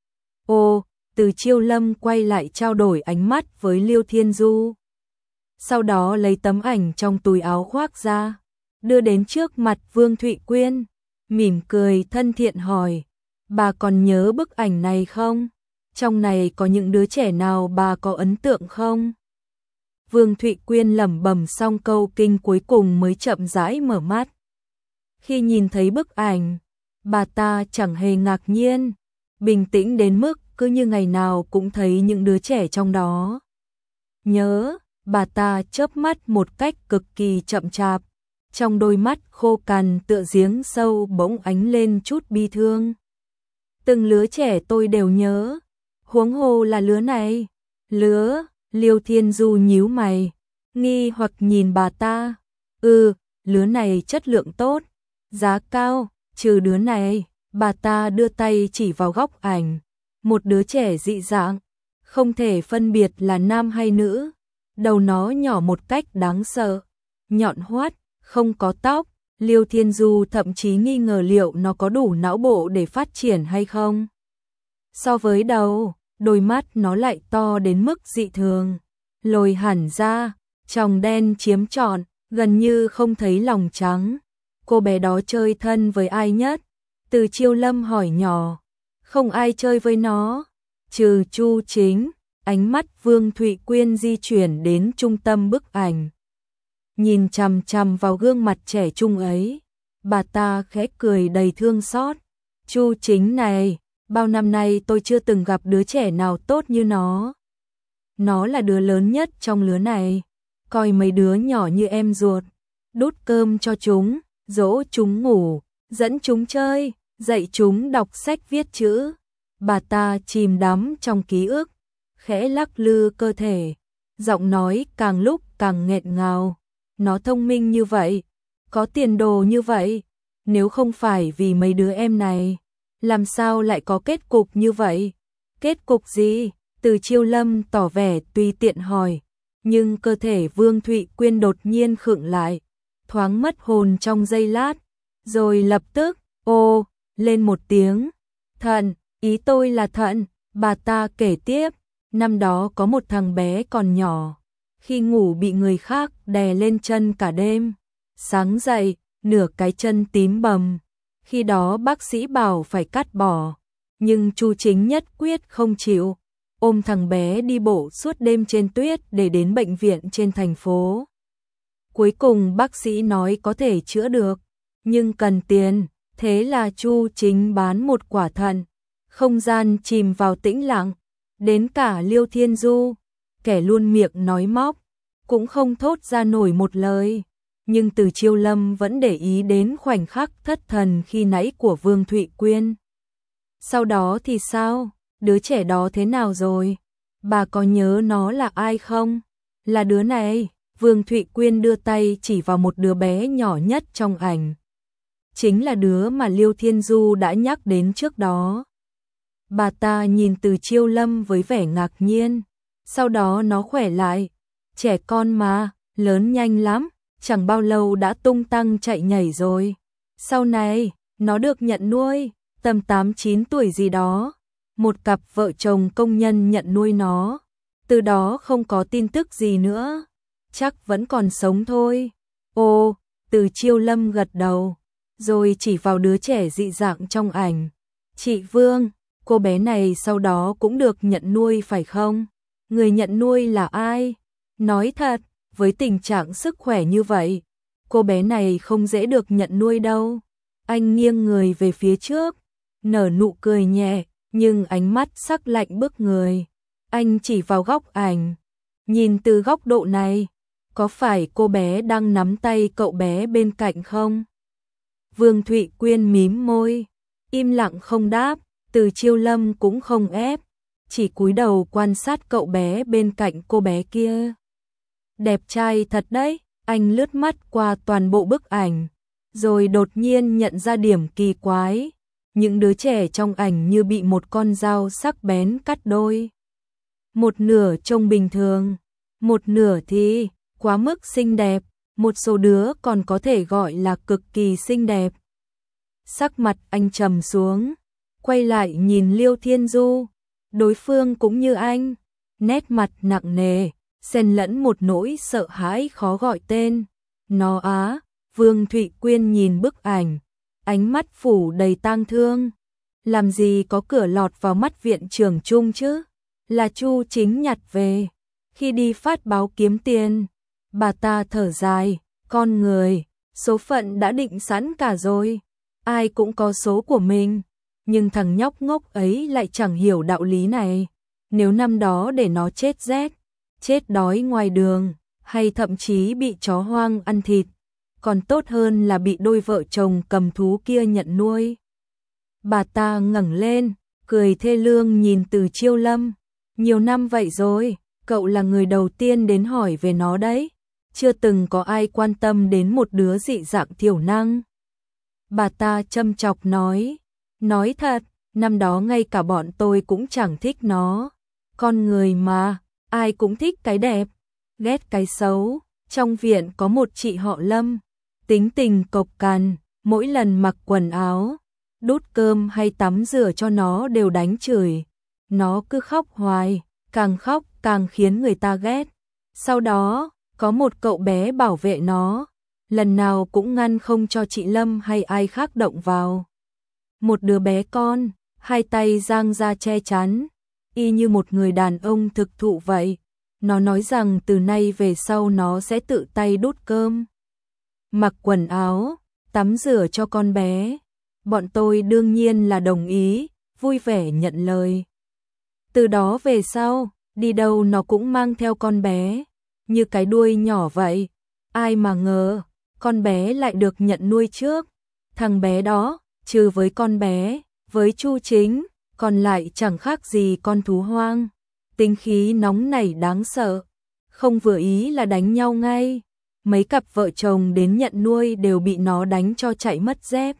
Ô, Từ Chiêu Lâm quay lại trao đổi ánh mắt với Liêu Thiên Du. Sau đó lấy tấm ảnh trong túi áo khoác ra, đưa đến trước mặt Vương Thụy Quyên, mỉm cười thân thiện hỏi, bà còn nhớ bức ảnh này không? Trong này có những đứa trẻ nào bà có ấn tượng không? Vương Thụy Quyên lẩm bẩm xong câu kinh cuối cùng mới chậm rãi mở mắt. Khi nhìn thấy bức ảnh, bà ta chẳng hề ngạc nhiên, bình tĩnh đến mức cứ như ngày nào cũng thấy những đứa trẻ trong đó. Nhớ, bà ta chớp mắt một cách cực kỳ chậm chạp, trong đôi mắt khô cằn tựa giếng sâu bỗng ánh lên chút bi thương. Từng lứa trẻ tôi đều nhớ, huống hồ là lứa này. Lứa, Liêu Thiên Du nhíu mày, nghi hoặc nhìn bà ta. Ừ, lứa này chất lượng tốt, giá cao, trừ đứa này. Bà ta đưa tay chỉ vào góc ảnh, một đứa trẻ dị dạng, không thể phân biệt là nam hay nữ. Đầu nó nhỏ một cách đáng sợ, nhọn hoắt, không có tóc. Liêu Thiên Du thậm chí nghi ngờ liệu nó có đủ não bộ để phát triển hay không. So với đầu, đôi mắt nó lại to đến mức dị thường, lồi hẳn ra, tròng đen chiếm trọn, gần như không thấy lòng trắng. Cô bé đó chơi thân với ai nhất? Từ Chiêu Lâm hỏi nhỏ. Không ai chơi với nó, trừ Chu Chính. Ánh mắt Vương Thụy Quyên di chuyển đến trung tâm bức ảnh. Nhìn chằm chằm vào gương mặt trẻ trung ấy, bà ta khẽ cười đầy thương xót. Chu Chính này, bao năm nay tôi chưa từng gặp đứa trẻ nào tốt như nó. Nó là đứa lớn nhất trong lứa này, coi mấy đứa nhỏ như em ruột, đút cơm cho chúng, dỗ chúng ngủ, dẫn chúng chơi, dạy chúng đọc sách viết chữ. Bà ta chìm đắm trong ký ức, khẽ lắc lư cơ thể, giọng nói càng lúc càng nghẹn ngào. Nó thông minh như vậy, có tiền đồ như vậy, nếu không phải vì mấy đứa em này, làm sao lại có kết cục như vậy? Kết cục gì? Từ Chiêu Lâm tỏ vẻ tùy tiện hỏi, nhưng cơ thể Vương Thụy Quyên đột nhiên khựng lại, thoáng mất hồn trong giây lát, rồi lập tức, ô, lên một tiếng. Thận, ý tôi là thận, bà ta kể tiếp, năm đó có một thằng bé còn nhỏ, khi ngủ bị người khác đè lên chân cả đêm, sáng dậy, nửa cái chân tím bầm, khi đó bác sĩ bảo phải cắt bỏ, nhưng Chu Chính nhất quyết không chịu, ôm thằng bé đi bộ suốt đêm trên tuyết để đến bệnh viện trên thành phố. Cuối cùng bác sĩ nói có thể chữa được, nhưng cần tiền, thế là Chu Chính bán một quả thận. Không gian chìm vào tĩnh lặng, đến cả Liêu Thiên Du, kẻ luôn miệng nói móc, cũng không thốt ra nổi một lời. Nhưng Từ Chiêu Lâm vẫn để ý đến khoảnh khắc thất thần khi nãy của Vương Thụy Quyên. Sau đó thì sao? Đứa trẻ đó thế nào rồi? Bà có nhớ nó là ai không? Là đứa này. Vương Thụy Quyên đưa tay chỉ vào một đứa bé nhỏ nhất trong ảnh. Chính là đứa mà Liêu Thiên Du đã nhắc đến trước đó. Bà ta nhìn Từ Chiêu Lâm với vẻ ngạc nhiên. Sau đó nó khỏe lại. Trẻ con mà, lớn nhanh lắm, chẳng bao lâu đã tung tăng chạy nhảy rồi. Sau này, nó được nhận nuôi, tầm tám chín tuổi gì đó. Một cặp vợ chồng công nhân nhận nuôi nó. Từ đó không có tin tức gì nữa. Chắc vẫn còn sống thôi. Ồ, Từ Chiêu Lâm gật đầu, rồi chỉ vào đứa trẻ dị dạng trong ảnh. Chị Vương, cô bé này sau đó cũng được nhận nuôi phải không? Người nhận nuôi là ai? Nói thật, với tình trạng sức khỏe như vậy, cô bé này không dễ được nhận nuôi đâu. Anh nghiêng người về phía trước, nở nụ cười nhẹ, nhưng ánh mắt sắc lạnh bức người. Anh chỉ vào góc ảnh. Nhìn từ góc độ này, có phải cô bé đang nắm tay cậu bé bên cạnh không? Vương Thụy Quyên mím môi, im lặng không đáp. Từ Chiêu Lâm cũng không ép, chỉ cúi đầu quan sát cậu bé bên cạnh cô bé kia. Đẹp trai thật đấy. Anh lướt mắt qua toàn bộ bức ảnh, rồi đột nhiên nhận ra điểm kỳ quái. Những đứa trẻ trong ảnh như bị một con dao sắc bén cắt đôi. Một nửa trông bình thường, một nửa thì quá mức xinh đẹp, một số đứa còn có thể gọi là cực kỳ xinh đẹp. Sắc mặt anh trầm xuống, quay lại nhìn Liêu Thiên Du. Đối phương cũng như anh, nét mặt nặng nề, xen lẫn một nỗi sợ hãi khó gọi tên. Nó á. Vương Thụy Quyên nhìn bức ảnh, ánh mắt phủ đầy tang thương. Làm gì có cửa lọt vào mắt viện trưởng Trung chứ? Là Chu Chính nhặt về, khi đi phát báo kiếm tiền. Bà ta thở dài, con người, số phận đã định sẵn cả rồi. Ai cũng có số của mình, nhưng thằng nhóc ngốc ấy lại chẳng hiểu đạo lý này. Nếu năm đó để nó chết rét, chết đói ngoài đường, hay thậm chí bị chó hoang ăn thịt, còn tốt hơn là bị đôi vợ chồng cầm thú kia nhận nuôi. Bà ta ngẩng lên, cười thê lương nhìn Từ Chiêu Lâm. Nhiều năm vậy rồi, cậu là người đầu tiên đến hỏi về nó đấy. Chưa từng có ai quan tâm đến một đứa dị dạng thiểu năng. Bà ta châm chọc nói. Nói thật, năm đó ngay cả bọn tôi cũng chẳng thích nó. Con người mà, ai cũng thích cái đẹp, ghét cái xấu. Trong viện có một chị họ Lâm, tính tình cộc cằn, mỗi lần mặc quần áo, đút cơm hay tắm rửa cho nó đều đánh chửi. Nó cứ khóc hoài, càng khóc càng khiến người ta ghét. Sau đó, Có một cậu bé bảo vệ nó, lần nào cũng ngăn không cho chị Lâm hay ai khác động vào. Một đứa bé con, hai tay dang ra che chắn, y như một người đàn ông thực thụ vậy. Nó nói rằng từ nay về sau nó sẽ tự tay đút cơm, mặc quần áo, tắm rửa cho con bé. Bọn tôi đương nhiên là đồng ý, vui vẻ nhận lời. Từ đó về sau, đi đâu nó cũng mang theo con bé, như cái đuôi nhỏ vậy. Ai mà ngờ, con bé lại được nhận nuôi trước. Thằng bé đó, trừ với con bé, với Chu Chính, còn lại chẳng khác gì con thú hoang. Tính khí nóng nảy đáng sợ, không vừa ý là đánh nhau ngay. Mấy cặp vợ chồng đến nhận nuôi đều bị nó đánh cho chạy mất dép.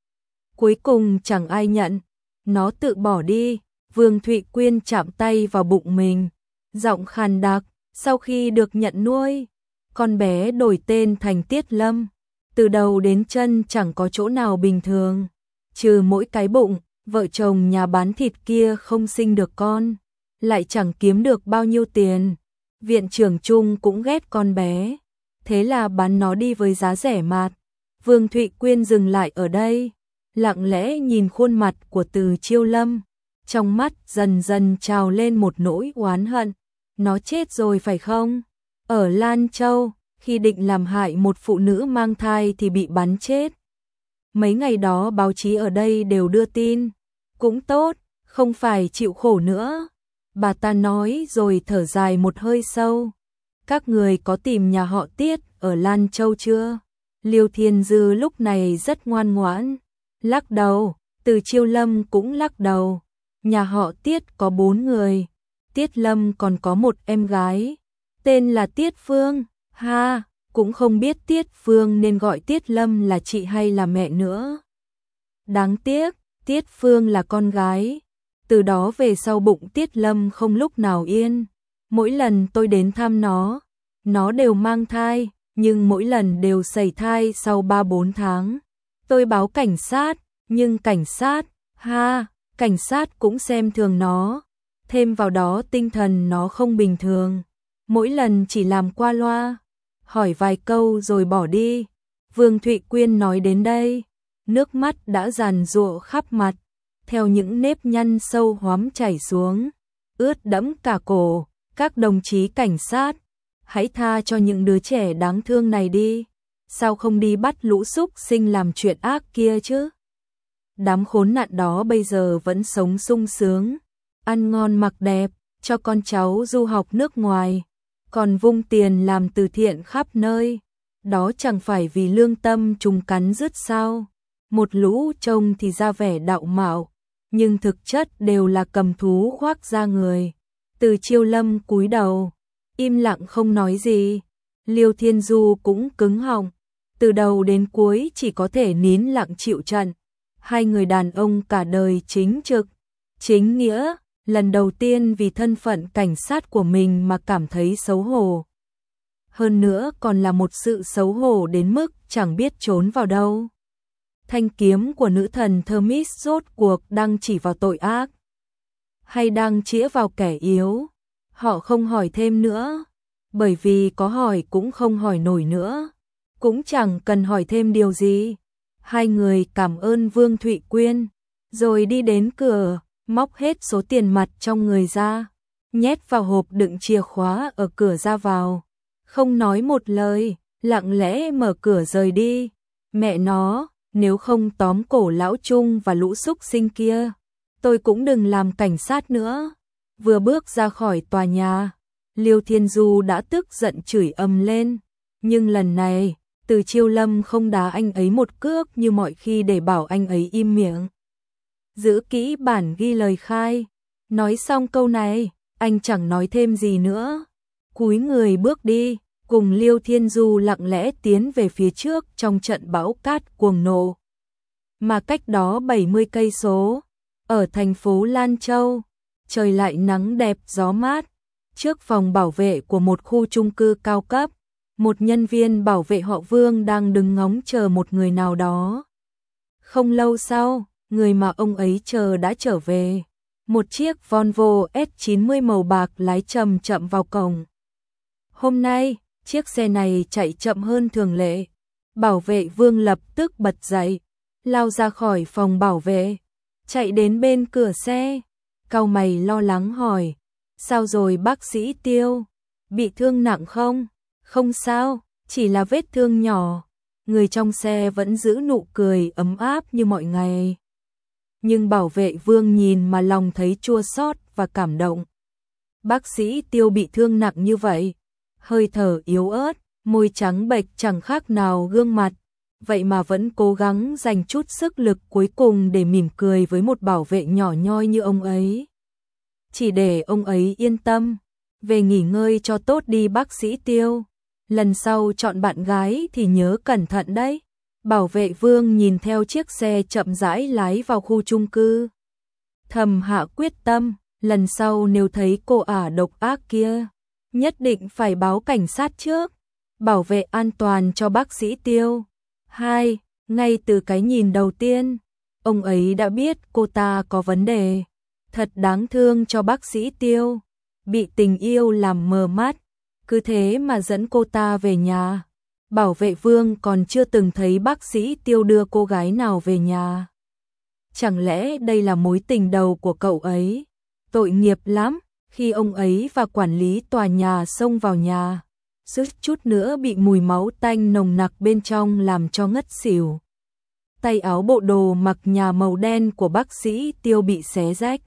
Cuối cùng chẳng ai nhận, nó tự bỏ đi. Vương Thụy Quyên chạm tay vào bụng mình, giọng khàn đặc, sau khi được nhận nuôi, con bé đổi tên thành Tiết Lâm. Từ đầu đến chân chẳng có chỗ nào bình thường, trừ mỗi cái bụng. Vợ chồng nhà bán thịt kia không sinh được con, lại chẳng kiếm được bao nhiêu tiền. Viện trưởng Trung cũng ghét con bé, thế là bán nó đi với giá rẻ mạt. Vương Thụy Quyên dừng lại ở đây, lặng lẽ nhìn khuôn mặt của Từ Chiêu Lâm, trong mắt dần dần trào lên một nỗi oán hận. Nó chết rồi phải không? Ở Lan Châu, khi định làm hại một phụ nữ mang thai thì bị bắn chết. Mấy ngày đó báo chí ở đây đều đưa tin. Cũng tốt, không phải chịu khổ nữa. Bà ta nói rồi thở dài một hơi sâu. Các người có tìm nhà họ Tiết ở Lan Châu chưa? Liêu Thiên Dư lúc này rất ngoan ngoãn, lắc đầu. Từ Chiêu Lâm cũng lắc đầu. Nhà họ Tiết có bốn người. Tiết Lâm còn có một em gái, tên là Tiết Phương. Ha, cũng không biết Tiết Phương nên gọi Tiết Lâm là chị hay là mẹ nữa. Đáng tiếc, Tiết Phương là con gái. Từ đó về sau bụng Tiết Lâm không lúc nào yên. Mỗi lần tôi đến thăm nó, nó đều mang thai, nhưng mỗi lần đều sẩy thai sau ba bốn tháng. Tôi báo cảnh sát, nhưng cảnh sát, ha, cảnh sát cũng xem thường nó. Thêm vào đó tinh thần nó không bình thường, mỗi lần chỉ làm qua loa, hỏi vài câu rồi bỏ đi. Vương Thụy Quyên nói đến đây, nước mắt đã giàn giụa khắp mặt, theo những nếp nhăn sâu hoắm chảy xuống, ướt đẫm cả cổ. Các đồng chí cảnh sát, hãy tha cho những đứa trẻ đáng thương này đi, sao không đi bắt lũ súc sinh làm chuyện ác kia chứ? Đám khốn nạn đó bây giờ vẫn sống sung sướng, ăn ngon mặc đẹp, cho con cháu du học nước ngoài, còn vung tiền làm từ thiện khắp nơi. Đó chẳng phải vì lương tâm chúng cắn rứt sao? Một lũ trông thì ra vẻ đạo mạo, nhưng thực chất đều là cầm thú khoác da người. Từ Chiêu Lâm cúi đầu, im lặng không nói gì. Liêu Thiên Du cũng cứng họng, từ đầu đến cuối chỉ có thể nín lặng chịu trận. Hai người đàn ông cả đời chính trực, chính nghĩa, lần đầu tiên vì thân phận cảnh sát của mình mà cảm thấy xấu hổ. Hơn nữa còn là một sự xấu hổ đến mức chẳng biết trốn vào đâu. Thanh kiếm của nữ thần Themis rốt cuộc đang chỉ vào tội ác, hay đang chĩa vào kẻ yếu? Họ không hỏi thêm nữa, bởi vì có hỏi cũng không hỏi nổi nữa, cũng chẳng cần hỏi thêm điều gì. Hai người cảm ơn Vương Thụy Quyên, rồi đi đến cửa, móc hết số tiền mặt trong người ra, nhét vào hộp đựng chìa khóa ở cửa ra vào, không nói một lời, lặng lẽ mở cửa rời đi. Mẹ nó, nếu không tóm cổ lão Trung và lũ súc sinh kia, tôi cũng đừng làm cảnh sát nữa. Vừa bước ra khỏi tòa nhà, Liêu Thiên Du đã tức giận chửi ầm lên, nhưng lần này, Từ Chiêu Lâm không đá anh ấy một cước như mọi khi để bảo anh ấy im miệng. Giữ kỹ bản ghi lời khai. Nói xong câu này, anh chẳng nói thêm gì nữa, cúi người bước đi, cùng Liêu Thiên Du lặng lẽ tiến về phía trước trong trận bão cát cuồng nộ. Mà cách đó bảy mươi cây số, ở thành phố Lan Châu, trời lại nắng đẹp gió mát. Trước phòng bảo vệ của một khu chung cư cao cấp, một nhân viên bảo vệ họ Vương đang đứng ngóng chờ một người nào đó. Không lâu sau, người mà ông ấy chờ đã trở về. Một chiếc Volvo S chín mươi màu bạc lái chậm chậm vào cổng. Hôm nay, Chiếc xe này chạy chậm hơn thường lệ. Bảo vệ Vương lập tức bật dậy, lao ra khỏi phòng bảo vệ, chạy đến bên cửa xe, cau mày lo lắng hỏi, sao rồi bác sĩ Tiêu, bị thương nặng không? Không sao, chỉ là vết thương nhỏ. Người trong xe vẫn giữ nụ cười ấm áp như mọi ngày. Nhưng bảo vệ Vương nhìn mà lòng thấy chua xót và cảm động. Bác sĩ Tiêu bị thương nặng như vậy, hơi thở yếu ớt, môi trắng bệch chẳng khác nào gương mặt, vậy mà vẫn cố gắng dành chút sức lực cuối cùng để mỉm cười với một bảo vệ nhỏ nhoi như ông ấy. Chỉ để ông ấy yên tâm, về nghỉ ngơi cho tốt đi bác sĩ Tiêu. Lần sau chọn bạn gái thì nhớ cẩn thận đấy. Bảo vệ Vương nhìn theo chiếc xe chậm rãi lái vào khu chung cư. Thầm hạ quyết tâm, lần sau nếu thấy cô ả độc ác kia, nhất định phải báo cảnh sát trước, bảo vệ an toàn cho bác sĩ Tiêu. Hai, ngay từ cái nhìn đầu tiên, ông ấy đã biết cô ta có vấn đề. Thật đáng thương cho bác sĩ Tiêu, bị tình yêu làm mờ mắt, cứ thế mà dẫn cô ta về nhà. Bảo vệ Vương còn chưa từng thấy bác sĩ Tiêu đưa cô gái nào về nhà. Chẳng lẽ đây là mối tình đầu của cậu ấy? Tội nghiệp lắm, khi ông ấy và quản lý tòa nhà xông vào nhà, suýt chút nữa bị mùi máu tanh nồng nặc bên trong làm cho ngất xỉu. Tay áo bộ đồ mặc nhà màu đen của bác sĩ Tiêu bị xé rách.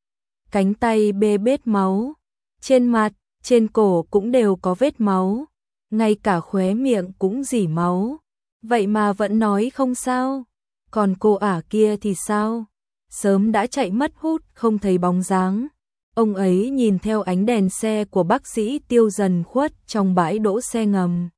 Cánh tay bê bết máu, trên mặt, trên cổ cũng đều có vết máu, ngay cả khóe miệng cũng rỉ máu. Vậy mà vẫn nói không sao. Còn cô ả kia thì sao? Sớm đã chạy mất hút không thấy bóng dáng. Ông ấy nhìn theo ánh đèn xe của bác sĩ Tiêu dần khuất trong bãi đỗ xe ngầm.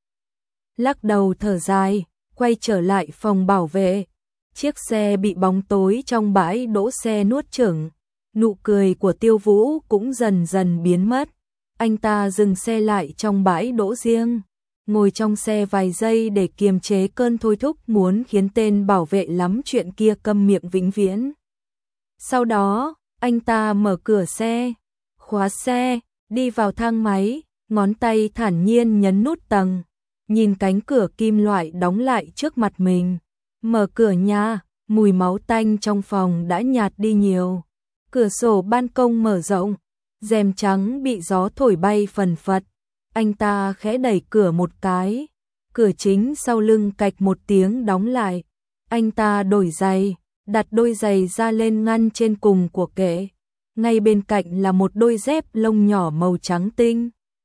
Lắc đầu thở dài, quay trở lại phòng bảo vệ. Chiếc xe bị bóng tối trong bãi đỗ xe nuốt chửng. Nụ cười của Tiêu Vũ cũng dần dần biến mất. Anh ta dừng xe lại trong bãi đỗ riêng, ngồi trong xe vài giây để kiềm chế cơn thôi thúc muốn khiến tên bảo vệ lắm chuyện kia câm miệng vĩnh viễn. Sau đó, anh ta mở cửa xe, khóa xe, đi vào thang máy, ngón tay thản nhiên nhấn nút tầng, nhìn cánh cửa kim loại đóng lại trước mặt mình. Mở cửa nhà, mùi máu tanh trong phòng đã nhạt đi nhiều. Cửa sổ ban công mở rộng, rèm trắng bị gió thổi bay phần phật. Anh ta khẽ đẩy cửa một cái, cửa chính sau lưng cạch một tiếng đóng lại. Anh ta đổi giày, đặt đôi giày ra lên ngăn trên cùng của kệ. Ngay bên cạnh là một đôi dép lông nhỏ màu trắng tinh.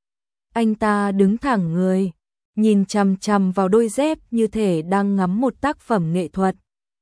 Anh ta đứng thẳng người, nhìn chằm chằm vào đôi dép như thể đang ngắm một tác phẩm nghệ thuật.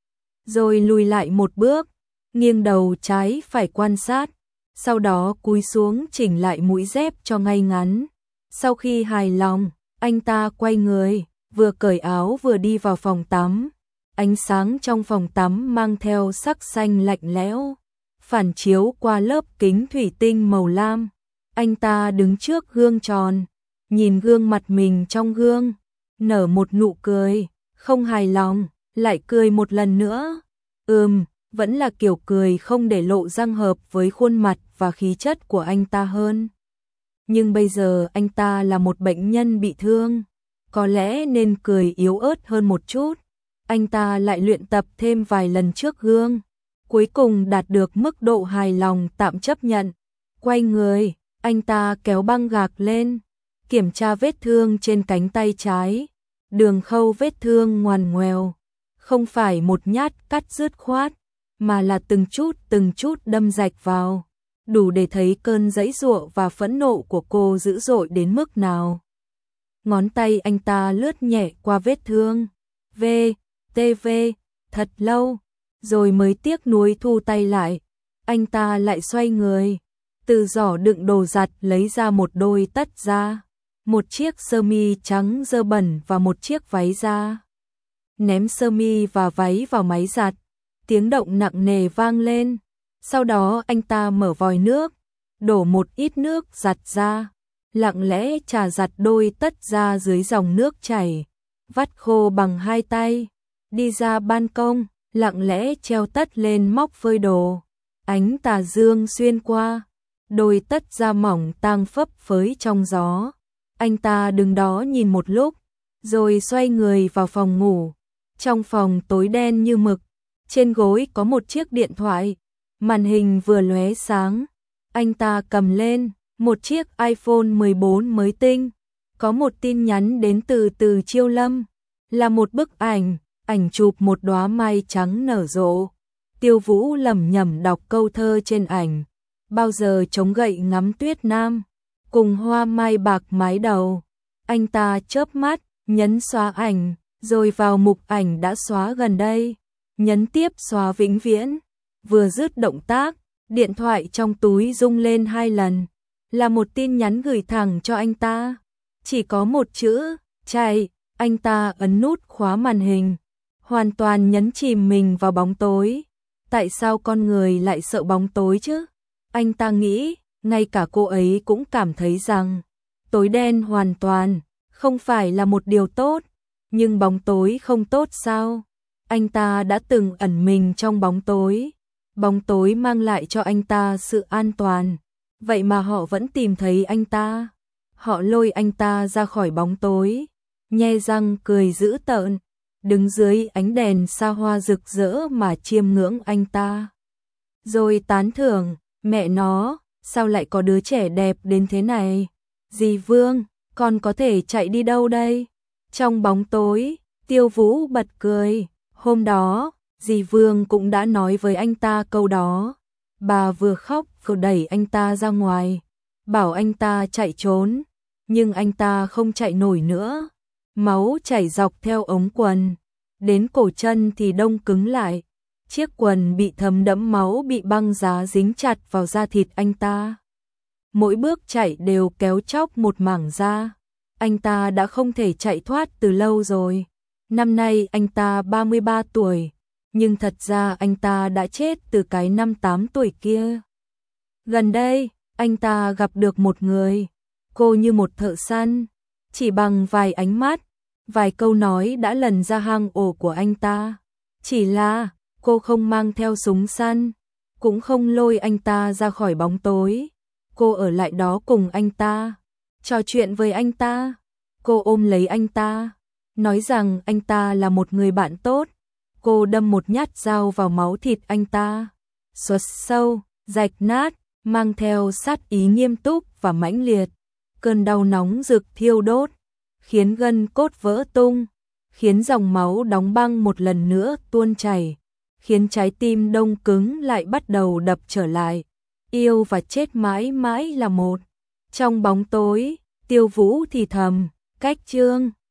Rồi lùi lại một bước, nghiêng đầu trái phải quan sát, sau đó cúi xuống chỉnh lại mũi dép cho ngay ngắn. Sau khi hài lòng, anh ta quay người, vừa cởi áo vừa đi vào phòng tắm. Ánh sáng trong phòng tắm mang theo sắc xanh lạnh lẽo, phản chiếu qua lớp kính thủy tinh màu lam. Anh ta đứng trước gương tròn, nhìn gương mặt mình trong gương, nở một nụ cười, không hài lòng, lại cười một lần nữa. Ừm, vẫn là kiểu cười không để lộ răng hợp với khuôn mặt và khí chất của anh ta hơn. Nhưng bây giờ anh ta là một bệnh nhân bị thương, có lẽ nên cười yếu ớt hơn một chút. Anh ta lại luyện tập thêm vài lần trước gương, cuối cùng đạt được mức độ hài lòng tạm chấp nhận. Quay người, anh ta kéo băng gạc lên, kiểm tra vết thương trên cánh tay trái. Đường khâu vết thương ngoằn ngoèo, không phải một nhát cắt dứt khoát, mà là từng chút từng chút đâm rạch vào, đủ để thấy cơn giãy giụa và phẫn nộ của cô dữ dội đến mức nào. Ngón tay anh ta lướt nhẹ qua vết thương, v, tv, thật lâu, rồi mới tiếc nuối thu tay lại. Anh ta lại xoay người, từ giỏ đựng đồ giặt lấy ra một đôi tất da, một chiếc sơ mi trắng dơ bẩn và một chiếc váy da. Ném sơ mi và váy vào máy giặt, tiếng động nặng nề vang lên. Sau đó anh ta mở vòi nước, đổ một ít nước giặt ra, lặng lẽ chà giặt đôi tất da dưới dòng nước chảy, vắt khô bằng hai tay, đi ra ban công, lặng lẽ treo tất lên móc phơi đồ. Ánh tà dương xuyên qua, đôi tất da mỏng tang phấp phới trong gió. Anh ta đứng đó nhìn một lúc, rồi xoay người vào phòng ngủ. Trong phòng tối đen như mực, trên gối có một chiếc điện thoại, màn hình vừa lóe sáng. Anh ta cầm lên, một chiếc iPhone mười bốn mới tinh. Có một tin nhắn đến từ Từ Chiêu Lâm, là một bức ảnh, ảnh chụp một đóa mai trắng nở rộ. Tiêu Vũ lẩm nhẩm đọc câu thơ trên ảnh, bao giờ chống gậy ngắm tuyết nam, cùng hoa mai bạc mái đầu. Anh ta chớp mắt, nhấn xóa ảnh, rồi vào mục ảnh đã xóa gần đây, nhấn tiếp xóa vĩnh viễn. Vừa dứt động tác, điện thoại trong túi rung lên hai lần, là một tin nhắn gửi thẳng cho anh ta. Chỉ có một chữ, chạy. Anh ta ấn nút khóa màn hình, hoàn toàn nhấn chìm mình vào bóng tối. Tại sao con người lại sợ bóng tối chứ? Anh ta nghĩ, ngay cả cô ấy cũng cảm thấy rằng tối đen hoàn toàn không phải là một điều tốt. Nhưng bóng tối không tốt sao? Anh ta đã từng ẩn mình trong bóng tối. Bóng tối mang lại cho anh ta sự an toàn. Vậy mà họ vẫn tìm thấy anh ta. Họ lôi anh ta ra khỏi bóng tối, nhe răng cười dữ tợn, đứng dưới ánh đèn xa hoa rực rỡ mà chiêm ngưỡng anh ta. Rồi tán thưởng, mẹ nó, sao lại có đứa trẻ đẹp đến thế này? Dì Vương, con có thể chạy đi đâu đây? Trong bóng tối, Tiêu Vũ bật cười. Hôm đó, dì Vương cũng đã nói với anh ta câu đó. Bà vừa khóc vừa đẩy anh ta ra ngoài, bảo anh ta chạy trốn. Nhưng anh ta không chạy nổi nữa. Máu chảy dọc theo ống quần, đến cổ chân thì đông cứng lại. Chiếc quần bị thấm đẫm máu bị băng giá dính chặt vào da thịt anh ta. Mỗi bước chạy đều kéo chóc một mảng da. Anh ta đã không thể chạy thoát từ lâu rồi. Năm nay anh ta ba mươi ba tuổi, nhưng thật ra anh ta đã chết từ cái năm tám tuổi kia. Gần đây, anh ta gặp được một người. Cô như một thợ săn, chỉ bằng vài ánh mắt, vài câu nói đã lần ra hang ổ của anh ta. Chỉ là, cô không mang theo súng săn, cũng không lôi anh ta ra khỏi bóng tối. Cô ở lại đó cùng anh ta, trò chuyện với anh ta. Cô ôm lấy anh ta, nói rằng anh ta là một người bạn tốt. Cô đâm một nhát dao vào máu thịt anh ta, xoắt sâu, rạch nát, mang theo sát ý nghiêm túc và mãnh liệt. Cơn đau nóng rực thiêu đốt, khiến gân cốt vỡ tung, khiến dòng máu đóng băng một lần nữa tuôn chảy, khiến trái tim đông cứng lại bắt đầu đập trở lại. Yêu và chết mãi mãi là một. Trong bóng tối, Tiêu Vũ thì thầm, cách Trương